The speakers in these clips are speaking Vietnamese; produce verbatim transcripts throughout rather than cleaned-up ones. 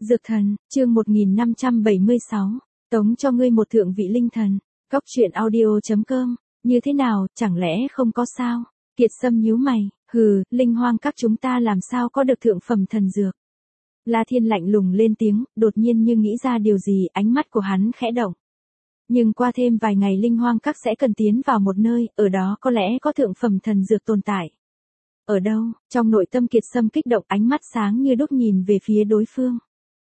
Dược thần, chương một nghìn năm trăm bảy mươi sáu, tống cho ngươi một thượng vị linh thần. Cốc truyện audio chấm com, như thế nào, chẳng lẽ không có sao? Kiệt Sâm nhíu mày, hừ, linh hoang các chúng ta làm sao có được thượng phẩm thần dược? La Thiên lạnh lùng lên tiếng, đột nhiên như nghĩ ra điều gì, ánh mắt của hắn khẽ động. Nhưng qua thêm vài ngày linh hoang các sẽ cần tiến vào một nơi, ở đó có lẽ có thượng phẩm thần dược tồn tại. Ở đâu? Trong nội tâm Kiệt Sâm kích động, ánh mắt sáng như đuốc nhìn về phía đối phương.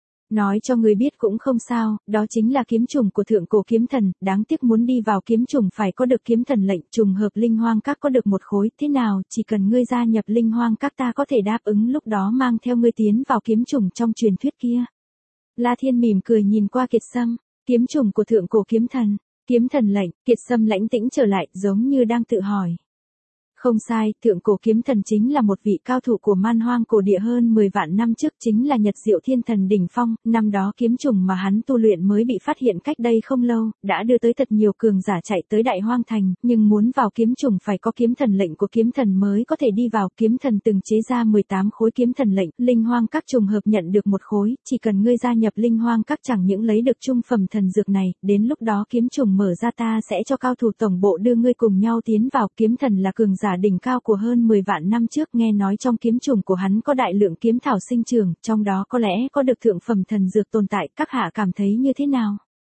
Nói cho người biết cũng không sao, đó chính là kiếm trùng của thượng cổ kiếm thần, đáng tiếc muốn đi vào kiếm trùng phải có được kiếm thần lệnh, trùng hợp linh hoang các có được một khối, thế nào, chỉ cần ngươi gia nhập linh hoang các ta có thể đáp ứng lúc đó mang theo ngươi tiến vào kiếm trùng trong truyền thuyết kia. La Thiên mỉm cười nhìn qua Kiệt Sâm, kiếm trùng của thượng cổ kiếm thần, kiếm thần lệnh, Kiệt Sâm lãnh tĩnh trở lại, giống như đang tự hỏi. Không sai, thượng cổ kiếm thần chính là một vị cao thủ của man hoang cổ địa hơn mười vạn năm trước, chính là Nhật Diệu Thiên Thần đỉnh phong, năm đó kiếm trùng mà hắn tu luyện mới bị phát hiện cách đây không lâu, đã đưa tới thật nhiều cường giả chạy tới Đại Hoang Thành, nhưng muốn vào kiếm trùng phải có kiếm thần lệnh của kiếm thần mới có thể đi vào, kiếm thần từng chế ra mười tám khối kiếm thần lệnh, linh hoang các trùng hợp nhận được một khối, chỉ cần ngươi gia nhập linh hoang các chẳng những lấy được trung phẩm thần dược này, đến lúc đó kiếm trùng mở ra ta sẽ cho cao thủ tổng bộ đưa ngươi cùng nhau tiến vào, kiếm thần là cường giả đỉnh cao của hơn mười vạn năm trước, nghe nói trong kiếm trùng của hắn có đại lượng kiếm thảo sinh trưởng, trong đó có lẽ có được thượng phẩm thần dược tồn tại, các hạ cảm thấy như thế nào?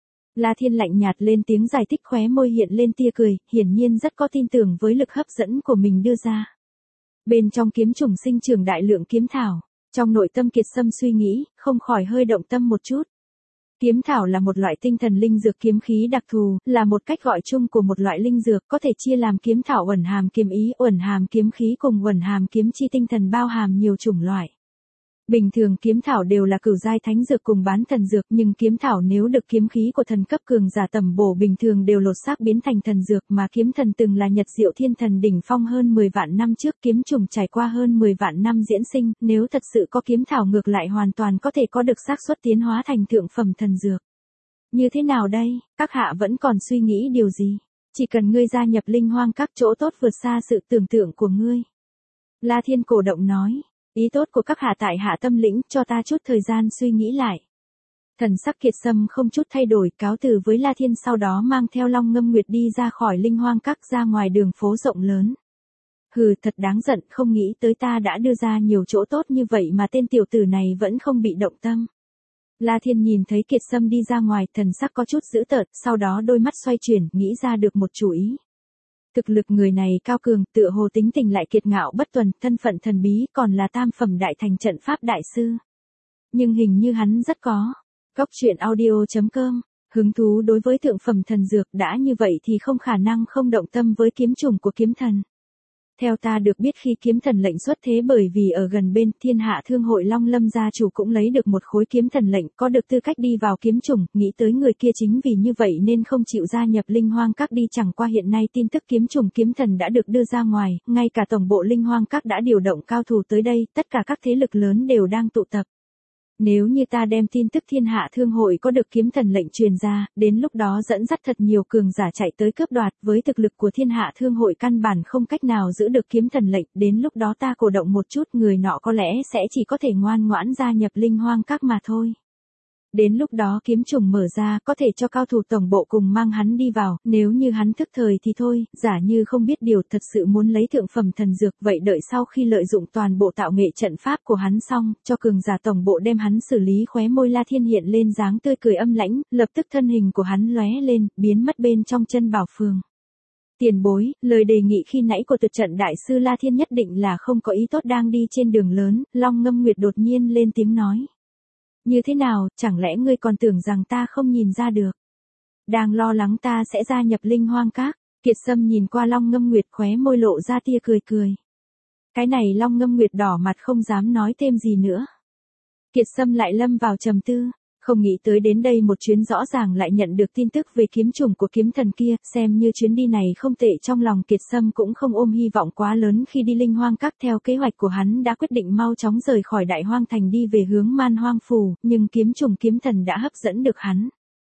La Thiên lạnh nhạt lên tiếng giải thích, khóe môi hiện lên tia cười, hiển nhiên rất có tin tưởng với lực hấp dẫn của mình đưa ra. Bên trong kiếm trùng sinh trưởng đại lượng kiếm thảo, trong nội tâm Kiệt Sâm suy nghĩ, không khỏi hơi động tâm một chút. Kiếm thảo là một loại tinh thần linh dược kiếm khí đặc thù, là một cách gọi chung của một loại linh dược, có thể chia làm kiếm thảo uẩn hàm kiếm ý, uẩn hàm kiếm khí cùng uẩn hàm kiếm chi tinh thần, bao hàm nhiều chủng loại. Bình thường kiếm thảo đều là cửu giai thánh dược cùng bán thần dược, nhưng kiếm thảo nếu được kiếm khí của thần cấp cường giả tầm bổ bình thường đều lột xác biến thành thần dược, mà kiếm thần từng là Nhật Diệu Thiên Thần đỉnh phong hơn mười vạn năm trước, kiếm trùng trải qua hơn mười vạn năm diễn sinh, nếu thật sự có kiếm thảo ngược lại hoàn toàn có thể có được xác suất tiến hóa thành thượng phẩm thần dược. Như thế nào đây, các hạ vẫn còn suy nghĩ điều gì? Chỉ cần ngươi gia nhập linh hoang các, chỗ tốt vượt xa sự tưởng tượng của ngươi. La Thiên cổ động nói. Ý tốt của các hạ tại hạ tâm lĩnh, cho ta chút thời gian suy nghĩ lại. Thần sắc Kiệt Sâm không chút thay đổi, cáo từ với La Thiên, sau đó mang theo Long Ngâm Nguyệt đi ra khỏi linh hoang các, ra ngoài đường phố rộng lớn. Hừ, thật đáng giận, không nghĩ tới ta đã đưa ra nhiều chỗ tốt như vậy mà tên tiểu tử này vẫn không bị động tâm. La Thiên nhìn thấy Kiệt Sâm đi ra ngoài, thần sắc có chút dữ tợn, sau đó đôi mắt xoay chuyển, nghĩ ra được một chủ ý. Thực lực người này cao cường, tựa hồ tính tình lại kiệt ngạo bất tuần, thân phận thần bí, còn là tam phẩm đại thành trận pháp đại sư. Nhưng hình như hắn rất có. Cốc truyện audio chấm com, hứng thú đối với thượng phẩm thần dược, đã như vậy thì không khả năng không động tâm với kiếm trùng của kiếm thần. Theo ta được biết, khi kiếm thần lệnh xuất thế, bởi vì ở gần bên, Thiên Hạ Thương hội Long Lâm gia chủ cũng lấy được một khối kiếm thần lệnh, có được tư cách đi vào kiếm trùng, nghĩ tới người kia chính vì như vậy nên không chịu gia nhập linh hoang các đi, chẳng qua hiện nay tin tức kiếm trùng kiếm thần đã được đưa ra ngoài, ngay cả tổng bộ linh hoang các đã điều động cao thủ tới đây, tất cả các thế lực lớn đều đang tụ tập. Nếu như ta đem tin tức Thiên Hạ Thương hội có được kiếm thần lệnh truyền ra, đến lúc đó dẫn dắt thật nhiều cường giả chạy tới cướp đoạt, với thực lực của Thiên Hạ Thương hội căn bản không cách nào giữ được kiếm thần lệnh, đến lúc đó ta cổ động một chút, người nọ có lẽ sẽ chỉ có thể ngoan ngoãn gia nhập linh hoang các mà thôi. Đến lúc đó kiếm trùng mở ra, có thể cho cao thủ tổng bộ cùng mang hắn đi vào, nếu như hắn thức thời thì thôi, giả như không biết điều, thật sự muốn lấy thượng phẩm thần dược, vậy đợi sau khi lợi dụng toàn bộ tạo nghệ trận pháp của hắn xong, cho cường giả tổng bộ đem hắn xử lý. Khóe môi La Thiên hiện lên dáng tươi cười âm lãnh, lập tức thân hình của hắn lóe lên, biến mất bên trong chân bảo phường. Tiền bối, lời đề nghị khi nãy của tuyệt trận đại sư La Thiên nhất định là không có ý tốt. Đang đi trên đường lớn, Long Ngâm Nguyệt đột nhiên lên tiếng nói. Như thế nào, chẳng lẽ ngươi còn tưởng rằng ta không nhìn ra được? Đang lo lắng ta sẽ gia nhập linh hoang các? Kiệt Sâm nhìn qua Long Ngâm Nguyệt, khóe môi lộ ra tia cười cười. Cái này Long Ngâm Nguyệt đỏ mặt không dám nói thêm gì nữa. Kiệt Sâm lại lâm vào trầm tư. Không nghĩ tới đến đây một chuyến rõ ràng lại nhận được tin tức về kiếm trùng của kiếm thần kia, xem như chuyến đi này không tệ. Trong lòng Kiệt Sâm cũng không ôm hy vọng quá lớn khi đi linh hoang các, theo kế hoạch của hắn đã quyết định mau chóng rời khỏi Đại Hoang Thành đi về hướng Man Hoang Phù, nhưng kiếm trùng kiếm thần đã hấp dẫn được hắn.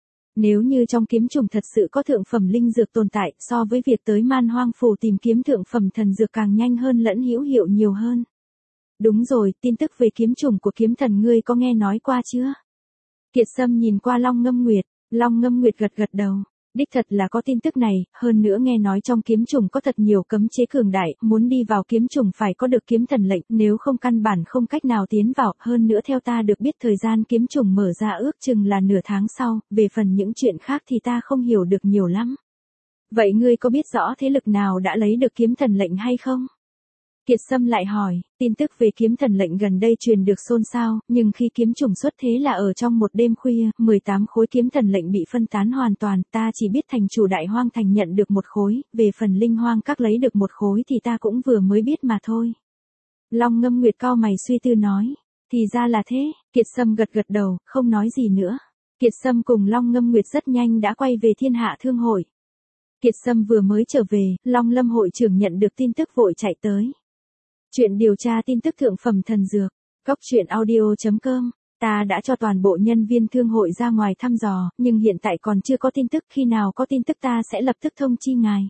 Nếu như trong kiếm trùng thật sự có thượng phẩm linh dược tồn tại, so với việc tới Man Hoang Phù tìm kiếm thượng phẩm thần dược càng nhanh hơn lẫn hữu hiệu nhiều hơn. Đúng rồi, tin tức về kiếm chủng của kiếm thần ngươi có nghe nói qua chưa? Kiệt Sâm nhìn qua Long Ngâm Nguyệt, Long Ngâm Nguyệt gật gật đầu. Đích thật là có tin tức này, hơn nữa nghe nói trong kiếm chủng có thật nhiều cấm chế cường đại, muốn đi vào kiếm chủng phải có được kiếm thần lệnh, nếu không căn bản không cách nào tiến vào, hơn nữa theo ta được biết thời gian kiếm chủng mở ra ước chừng là nửa tháng sau, về phần những chuyện khác thì ta không hiểu được nhiều lắm. Vậy ngươi có biết rõ thế lực nào đã lấy được kiếm thần lệnh hay không? Kiệt Sâm lại hỏi, tin tức về kiếm thần lệnh gần đây truyền được xôn xao, nhưng khi kiếm chủng xuất thế là ở trong một đêm khuya, mười tám khối kiếm thần lệnh bị phân tán hoàn toàn, ta chỉ biết thành chủ Đại Hoang Thành nhận được một khối, về phần Linh Hoang Các lấy được một khối thì ta cũng vừa mới biết mà thôi. Long Ngâm Nguyệt cau mày suy tư nói, thì ra là thế, Kiệt Sâm gật gật đầu, không nói gì nữa. Kiệt Sâm cùng Long Ngâm Nguyệt rất nhanh đã quay về Thiên Hạ Thương hội. Kiệt Sâm vừa mới trở về, Long Lâm hội trưởng nhận được tin tức vội chạy tới. Chuyện điều tra tin tức thượng phẩm thần dược, góc truyện audio chấm com, ta đã cho toàn bộ nhân viên thương hội ra ngoài thăm dò, nhưng hiện tại còn chưa có tin tức, khi nào có tin tức ta sẽ lập tức thông chi ngài.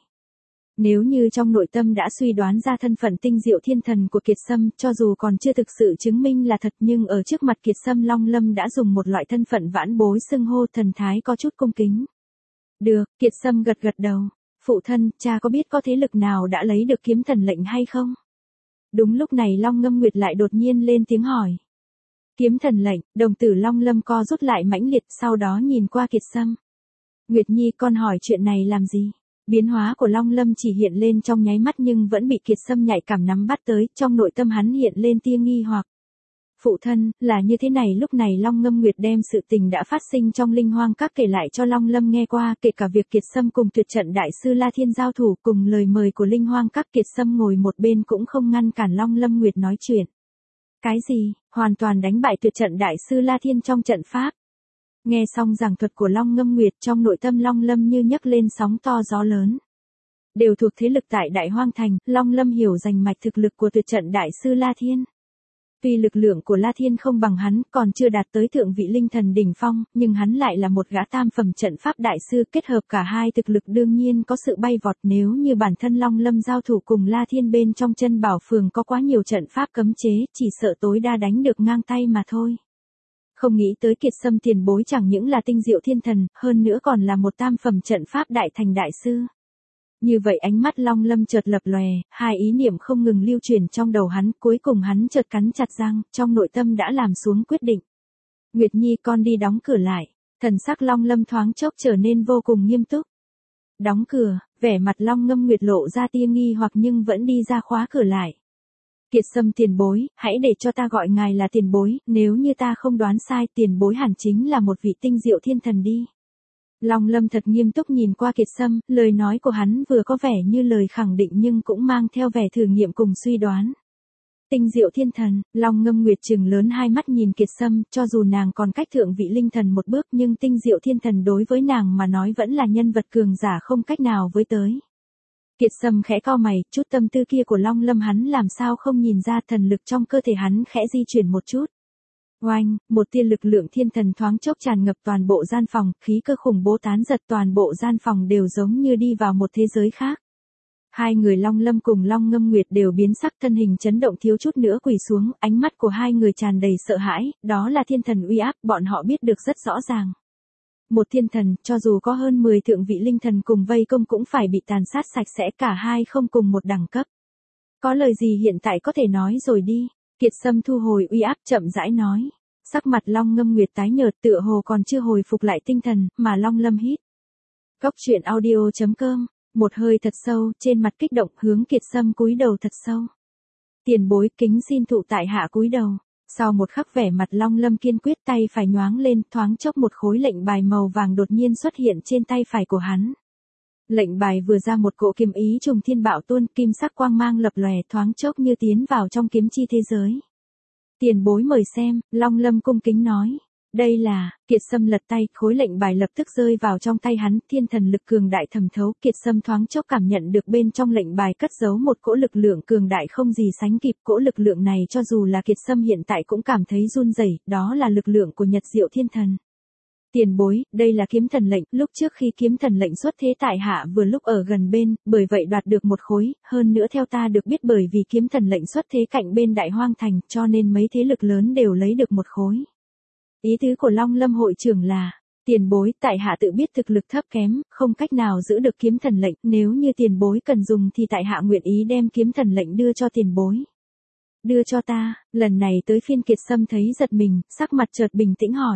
Nếu như trong nội tâm đã suy đoán ra thân phận tinh diệu thiên thần của Kiệt Sâm, cho dù còn chưa thực sự chứng minh là thật nhưng ở trước mặt Kiệt Sâm Long Lâm đã dùng một loại thân phận vãn bối xưng hô, thần thái có chút cung kính. Được, Kiệt Sâm gật gật đầu. Phụ thân, cha có biết có thế lực nào đã lấy được kiếm thần lệnh hay không? Đúng lúc này Long Ngâm Nguyệt lại đột nhiên lên tiếng hỏi. Kiếm thần lệnh, đồng tử Long Lâm co rút lại mãnh liệt, sau đó nhìn qua Kiệt Sâm. Nguyệt Nhi, con hỏi chuyện này làm gì? Biến hóa của Long Lâm chỉ hiện lên trong nháy mắt nhưng vẫn bị Kiệt Sâm nhạy cảm nắm bắt tới, trong nội tâm hắn hiện lên tia nghi hoặc. Phụ thân, là như thế này, lúc này Long Ngâm Nguyệt đem sự tình đã phát sinh trong Linh Hoang Các kể lại cho Long Lâm nghe qua, kể cả việc Kiệt Sâm cùng tuyệt trận đại sư La Thiên giao thủ, cùng lời mời của Linh Hoang Các. Kiệt Sâm ngồi một bên cũng không ngăn cản Long Lâm Nguyệt nói chuyện. Cái gì, hoàn toàn đánh bại tuyệt trận đại sư La Thiên trong trận pháp? Nghe xong giảng thuật của Long Ngâm Nguyệt, trong nội tâm Long Lâm như nhấc lên sóng to gió lớn. Đều thuộc thế lực tại Đại Hoang Thành, Long Lâm hiểu rành mạch thực lực của tuyệt trận đại sư La Thiên. Tuy lực lượng của La Thiên không bằng hắn, còn chưa đạt tới thượng vị linh thần đỉnh phong, nhưng hắn lại là một gã tam phẩm trận pháp đại sư, kết hợp cả hai thực lực đương nhiên có sự bay vọt. Nếu như bản thân Long Lâm giao thủ cùng La Thiên bên trong chân bảo phường có quá nhiều trận pháp cấm chế, chỉ sợ tối đa đánh được ngang tay mà thôi. Không nghĩ tới Kiệt Sâm tiền bối chẳng những là tinh diệu thiên thần, hơn nữa còn là một tam phẩm trận pháp đại thành đại sư. Như vậy ánh mắt Long Lâm chợt lập lòe, hai ý niệm không ngừng lưu truyền trong đầu hắn, cuối cùng hắn chợt cắn chặt răng, trong nội tâm đã làm xuống quyết định. Nguyệt Nhi, con đi đóng cửa lại. Thần sắc Long Lâm thoáng chốc trở nên vô cùng nghiêm túc. Đóng cửa, vẻ mặt Long Ngâm Nguyệt lộ ra tia nghi hoặc nhưng vẫn đi ra khóa cửa lại. Kiệt Sâm tiền bối, hãy để cho ta gọi ngài là tiền bối, nếu như ta không đoán sai, tiền bối hẳn chính là một vị tinh diệu thiên thần đi. Long Lâm thật nghiêm túc nhìn qua Kiệt Sâm, lời nói của hắn vừa có vẻ như lời khẳng định nhưng cũng mang theo vẻ thử nghiệm cùng suy đoán. Tinh diệu thiên thần, Long Ngâm Nguyệt trừng lớn hai mắt nhìn Kiệt Sâm, cho dù nàng còn cách thượng vị linh thần một bước nhưng tinh diệu thiên thần đối với nàng mà nói vẫn là nhân vật cường giả không cách nào với tới. Kiệt Sâm khẽ cau mày, chút tâm tư kia của Long Lâm hắn làm sao không nhìn ra, thần lực trong cơ thể hắn khẽ di chuyển một chút. Oanh, một tia lực lượng thiên thần thoáng chốc tràn ngập toàn bộ gian phòng, khí cơ khủng bố tán giật toàn bộ gian phòng đều giống như đi vào một thế giới khác. Hai người Long Lâm cùng Long Ngâm Nguyệt đều biến sắc, thân hình chấn động thiếu chút nữa quỳ xuống, ánh mắt của hai người tràn đầy sợ hãi, đó là thiên thần uy áp, bọn họ biết được rất rõ ràng. Một thiên thần, cho dù có hơn mười thượng vị linh thần cùng vây công cũng phải bị tàn sát sạch sẽ, cả hai không cùng một đẳng cấp. Có lời gì hiện tại có thể nói rồi đi. Kiệt Sâm thu hồi uy áp chậm rãi nói. Sắc mặt Long Ngâm Nguyệt tái nhợt tựa hồ còn chưa hồi phục lại tinh thần, mà Long Lâm hít. Góc truyện audio chấm com, một hơi thật sâu, trên mặt kích động hướng Kiệt Sâm cúi đầu thật sâu. Tiền bối kính xin thụ tại hạ cúi đầu. Sau một khắc vẻ mặt Long Lâm kiên quyết, tay phải nhoáng lên, thoáng chốc một khối lệnh bài màu vàng đột nhiên xuất hiện trên tay phải của hắn. Lệnh bài vừa ra một cỗ kiếm ý trùng thiên bạo tuôn, kim sắc quang mang lập lòe, thoáng chốc như tiến vào trong kiếm chi thế giới. Tiền bối mời xem, Long Lâm cung kính nói. Đây là, Kiệt Sâm lật tay, khối lệnh bài lập tức rơi vào trong tay hắn, thiên thần lực cường đại thẩm thấu, Kiệt Sâm thoáng chốc cảm nhận được bên trong lệnh bài cất giấu một cỗ lực lượng cường đại không gì sánh kịp, cỗ lực lượng này cho dù là Kiệt Sâm hiện tại cũng cảm thấy run rẩy, đó là lực lượng của Nhật Diệu Thiên Thần. Tiền bối, đây là kiếm thần lệnh, lúc trước khi kiếm thần lệnh xuất thế tại hạ vừa lúc ở gần bên, bởi vậy đoạt được một khối, hơn nữa theo ta được biết bởi vì kiếm thần lệnh xuất thế cạnh bên Đại Hoang Thành, cho nên mấy thế lực lớn đều lấy được một khối. Ý tứ của Long Lâm hội trưởng là, tiền bối, tại hạ tự biết thực lực thấp kém, không cách nào giữ được kiếm thần lệnh, nếu như tiền bối cần dùng thì tại hạ nguyện ý đem kiếm thần lệnh đưa cho tiền bối. Đưa cho ta, lần này tới phiên Kiệt Sâm thấy giật mình, sắc mặt chợt bình tĩnh hỏi.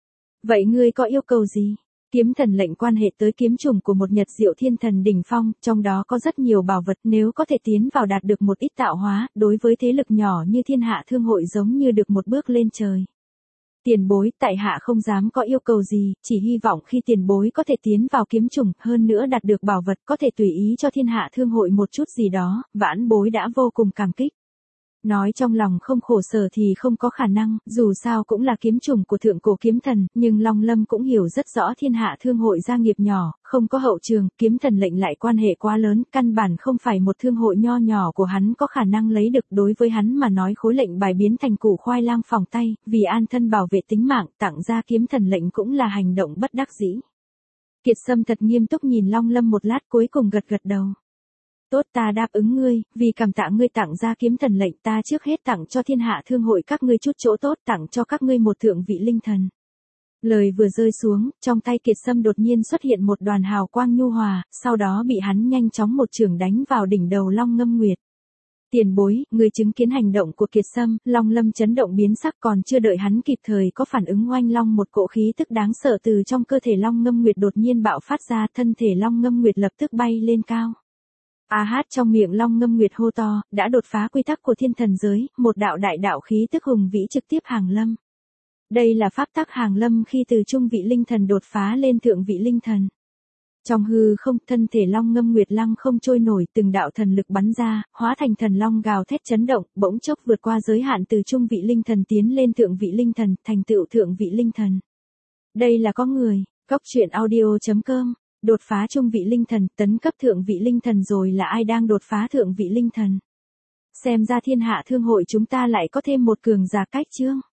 Vậy ngươi có yêu cầu gì? Kiếm thần lệnh quan hệ tới kiếm chủng của một Nhật Diệu Thiên Thần đỉnh phong, trong đó có rất nhiều bảo vật, nếu có thể tiến vào đạt được một ít tạo hóa, đối với thế lực nhỏ như Thiên Hạ Thương hội giống như được một bước lên trời. Tiền bối, tại hạ không dám có yêu cầu gì, chỉ hy vọng khi tiền bối có thể tiến vào kiếm chủng, hơn nữa đạt được bảo vật, có thể tùy ý cho Thiên Hạ Thương hội một chút gì đó, vãn bối đã vô cùng cảm kích. Nói trong lòng không khổ sở thì không có khả năng, dù sao cũng là kiếm chủng của thượng cổ kiếm thần, nhưng Long Lâm cũng hiểu rất rõ Thiên Hạ Thương hội gia nghiệp nhỏ, không có hậu trường, kiếm thần lệnh lại quan hệ quá lớn, căn bản không phải một thương hội nho nhỏ của hắn có khả năng lấy được. Đối với hắn mà nói, khối lệnh bài biến thành củ khoai lang phòng tay, vì an thân bảo vệ tính mạng, tặng ra kiếm thần lệnh cũng là hành động bất đắc dĩ. Kiệt Sâm thật nghiêm túc nhìn Long Lâm một lát, cuối cùng gật gật đầu. Tốt, ta đáp ứng ngươi, vì cảm tạ ngươi tặng ra kiếm thần lệnh, ta trước hết tặng cho Thiên Hạ Thương hội các ngươi chút chỗ tốt, tặng cho các ngươi một thượng vị linh thần. Lời vừa rơi xuống, trong tay Kiệt Sâm đột nhiên xuất hiện một đoàn hào quang nhu hòa, sau đó bị hắn nhanh chóng một chưởng đánh vào đỉnh đầu Long Ngâm Nguyệt. Tiền bối, người chứng kiến hành động của Kiệt Sâm, Long Lâm chấn động biến sắc, còn chưa đợi hắn kịp thời có phản ứng, oanh long một cỗ khí tức đáng sợ từ trong cơ thể Long Ngâm Nguyệt đột nhiên bạo phát ra, thân thể Long Ngâm Nguyệt lập tức bay lên cao. A hát trong miệng Long Ngâm Nguyệt hô to, đã đột phá quy tắc của thiên thần giới, một đạo đại đạo khí tức hùng vĩ trực tiếp hàng lâm. Đây là pháp tắc hàng lâm khi từ trung vị linh thần đột phá lên thượng vị linh thần. Trong hư không, thân thể Long Ngâm Nguyệt lăng không trôi nổi, từng đạo thần lực bắn ra, hóa thành thần long gào thét chấn động, bỗng chốc vượt qua giới hạn từ trung vị linh thần tiến lên thượng vị linh thần, thành tựu thượng vị linh thần. Đây là có người, Góc Truyện Audio chấm com. Đột phá trung vị linh thần, tấn cấp thượng vị linh thần rồi, là ai đang đột phá thượng vị linh thần? Xem ra Thiên Hạ Thương hội chúng ta lại có thêm một cường giả cách chương.